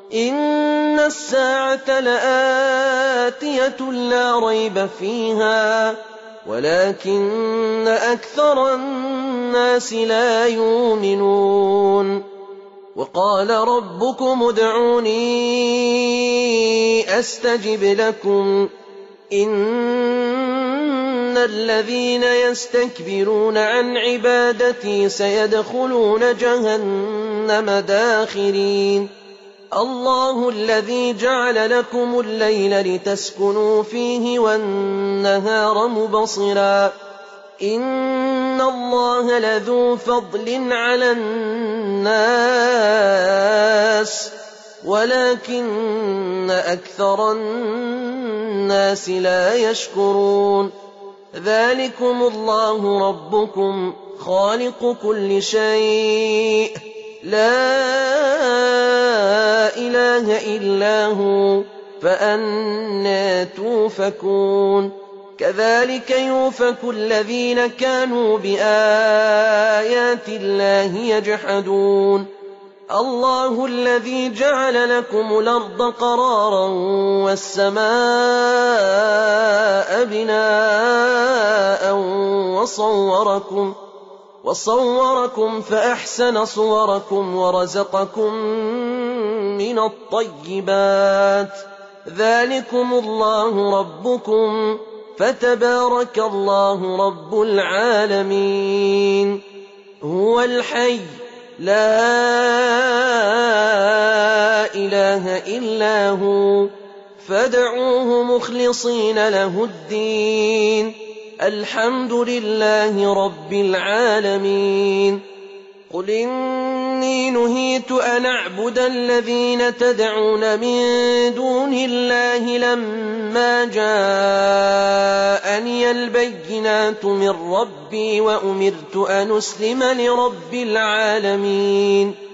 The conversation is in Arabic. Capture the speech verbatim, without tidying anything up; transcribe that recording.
إن الساعة لآتية لا ريب فيها ولكن أكثر الناس لا يؤمنون وقال ربكم ادعوني أستجب لكم إن الذين يستكبرون عن عبادتي سيدخلون جهنم داخرين الله الذي جعل لكم الليل لتسكنوا فيه والنهار مبصرا إن الله لذو فضل على الناس ولكن أكثر الناس لا يشكرون ذلكم الله ربكم خالق كل شيء لا إله إلا هو فأنى توفكون كذلك يؤفك الذين كانوا بآيات الله يجحدون الله الذي جعل لكم الأرض قرارا والسماء بناء وصوركم وصوركم فأحسن صوركم ورزقكم من الطيبات ذلكم الله ربكم فتبارك الله رب العالمين هو الحي لا إله إلا هو فادعوه مخلصين له الدين الحمد لله رب العالمين قل إني نهيت أن أعبد الذين تدعون من دون الله لما جاءني البينات من ربي وأمرت أن أسلم لرب العالمين